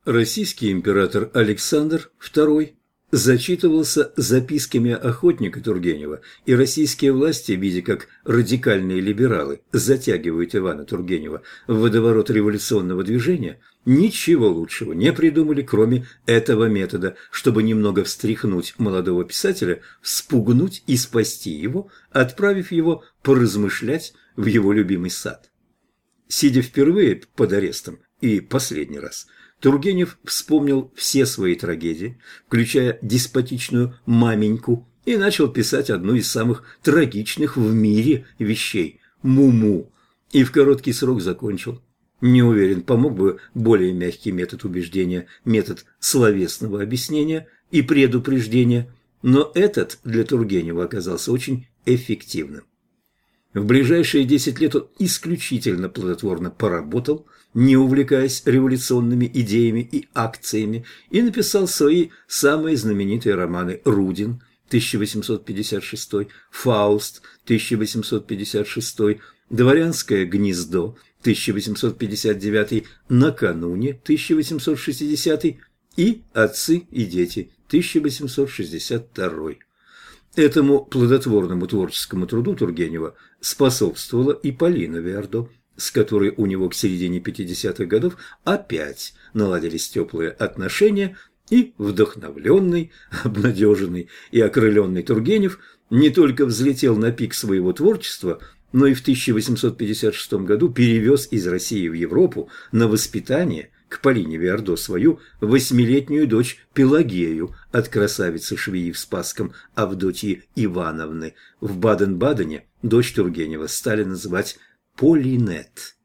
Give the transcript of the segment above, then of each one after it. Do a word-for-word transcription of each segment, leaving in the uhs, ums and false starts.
Российский император Александр второй зачитывался записками охотника Тургенева, и российские власти, видя, как радикальные либералы затягивают Ивана Тургенева в водоворот революционного движения, ничего лучшего не придумали, кроме этого метода, чтобы немного встряхнуть молодого писателя, вспугнуть и спасти его, отправив его поразмышлять в его любимый сад. Сидя впервые под арестом и последний раз, Тургенев вспомнил все свои трагедии, включая деспотичную «маменьку», и начал писать одну из самых трагичных в мире вещей – «Муму», и в короткий срок закончил. Не уверен, помог бы более мягкий метод убеждения, метод словесного объяснения и предупреждения, но этот для Тургенева оказался очень эффективным. В ближайшие десять лет он исключительно плодотворно поработал, не увлекаясь революционными идеями и акциями, и написал свои самые знаменитые романы «Рудин» тысяча восемьсот пятьдесят шестой, «Фауст» тысяча восемьсот пятьдесят шестой, «Дворянское гнездо» тысяча восемьсот пятьдесят девятый, «Накануне» тысяча восемьсот шестидесятый и «Отцы и дети» тысяча восемьсот шестьдесят второй. Этому плодотворному творческому труду Тургенева способствовала и Полина Виардо, с которой у него к середине пятидесятых годов опять наладились теплые отношения, и вдохновленный, обнадеженный и окрыленный Тургенев не только взлетел на пик своего творчества, но и в тысяча восемьсот пятьдесят шестом году перевез из России в Европу на воспитание к Полине Виардо свою восьмилетнюю дочь Пелагею от красавицы-швеи в Спасском Авдотьи Ивановны. В Баден-Бадене дочь Тургенева стали называть Полинет.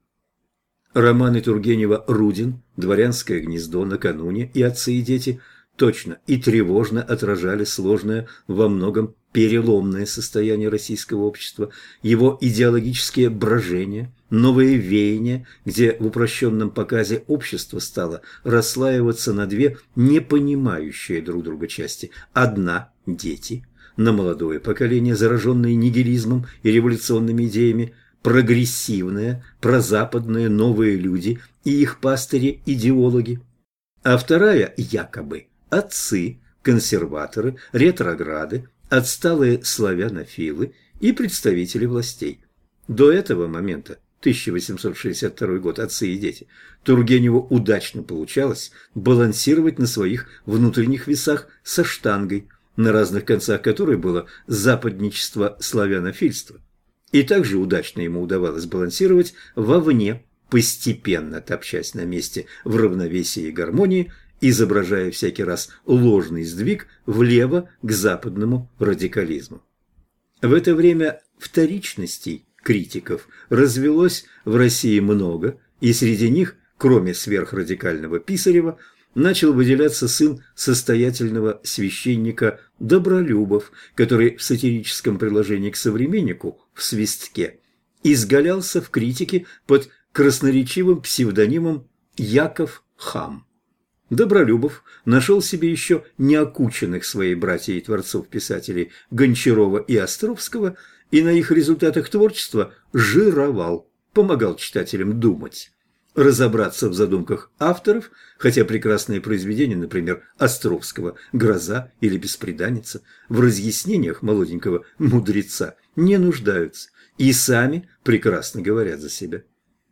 Романы Тургенева «Рудин», «Дворянское гнездо», «Накануне» и «Отцы и дети» точно и тревожно отражали сложное, во многом переломное состояние российского общества, его идеологические брожения, новые веяния, где в упрощенном показе общество стало расслаиваться на две непонимающие друг друга части. Одна – дети, на молодое поколение, зараженное нигилизмом и революционными идеями, прогрессивные, прозападные новые люди и их пастыри-идеологи. А вторая – якобы отцы, консерваторы, ретрограды, отсталые славянофилы и представители властей. До этого момента, тысяча восемьсот шестьдесят второй год, «Отцы и дети», Тургеневу удачно получалось балансировать на своих внутренних весах со штангой, на разных концах которой было западничество славянофильства. И также удачно ему удавалось балансировать вовне, постепенно топчась на месте в равновесии и гармонии, изображая всякий раз ложный сдвиг влево к западному радикализму. В это время вторичностей критиков развелось в России много, и среди них, кроме сверхрадикального Писарева, начал выделяться сын состоятельного священника Добролюбов, который в сатирическом приложении к «Современнику» в «Свистке» изгалялся в критике под красноречивым псевдонимом Яков Хам. Добролюбов нашел себе еще неокученных своей братьей творцов-писателей Гончарова и Островского и на их результатах творчества жировал, помогал читателям думать, разобраться в задумках авторов, хотя прекрасные произведения, например, Островского «Гроза» или «Бесприданница», в разъяснениях молоденького мудреца не нуждаются и сами прекрасно говорят за себя.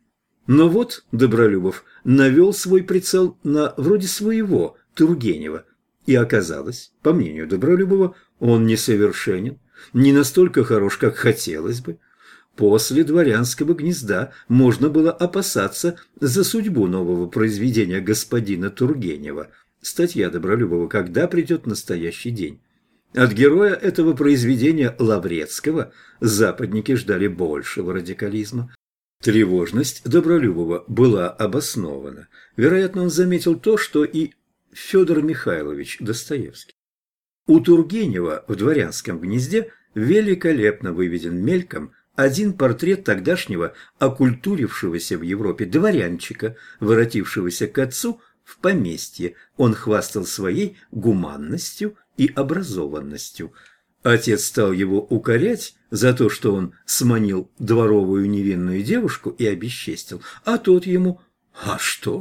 Но вот Добролюбов навел свой прицел на вроде своего Тургенева, и оказалось, по мнению Добролюбова, он несовершенен, не настолько хорош, как хотелось бы. После «Дворянского гнезда» можно было опасаться за судьбу нового произведения господина Тургенева. Статья Добролюбова «Когда придет настоящий день». От героя этого произведения Лаврецкого западники ждали большего радикализма. Тревожность Добролюбова была обоснована. Вероятно, он заметил то, что и Федор Михайлович Достоевский. У Тургенева в «Дворянском гнезде» великолепно выведен мельком один портрет тогдашнего окультурившегося в Европе дворянчика, воротившегося к отцу в поместье. Он хвастал своей гуманностью и образованностью. Отец стал его укорять за то, что он сманил дворовую невинную девушку и обесчестил, а тот ему: «А что ж,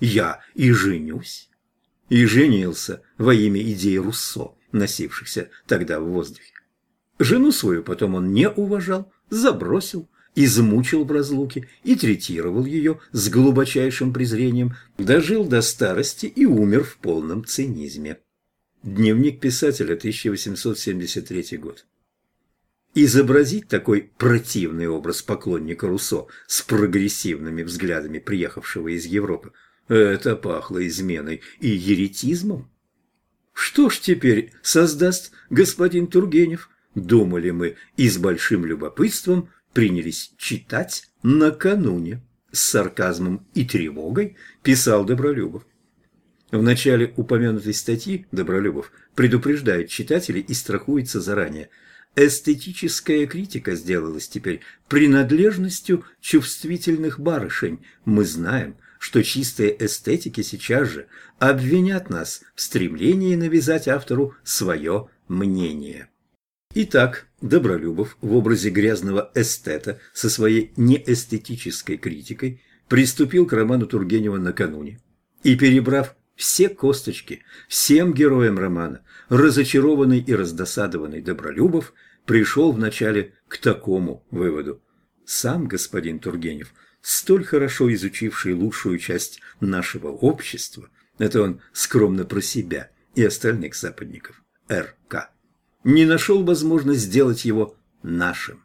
я и женюсь. И женился во имя идей Руссо, носившихся тогда в воздухе. Жену свою потом он не уважал, забросил, измучил в разлуке и третировал ее с глубочайшим презрением, дожил до старости и умер в полном цинизме. Дневник писателя, тысяча восемьсот семьдесят третий год. Изобразить такой противный образ поклонника Руссо с прогрессивными взглядами приехавшего из Европы – это пахло изменой и еретизмом. Что ж теперь создаст господин Тургенев? Думали мы и с большим любопытством принялись читать накануне. С сарказмом и тревогой писал Добролюбов. В начале упомянутой статьи Добролюбов предупреждает читателей и страхуется заранее. Эстетическая критика сделалась теперь принадлежностью чувствительных барышень. Мы знаем, что чистые эстетики сейчас же обвинят нас в стремлении навязать автору свое мнение. Итак, Добролюбов в образе грязного эстета со своей неэстетической критикой приступил к роману Тургенева накануне и, перебрав все косточки всем героям романа, разочарованный и раздосадованный Добролюбов пришел вначале к такому выводу. Сам господин Тургенев, столь хорошо изучивший лучшую часть нашего общества, это он скромно про себя и остальных западников, эр ка, не нашел возможность сделать его нашим.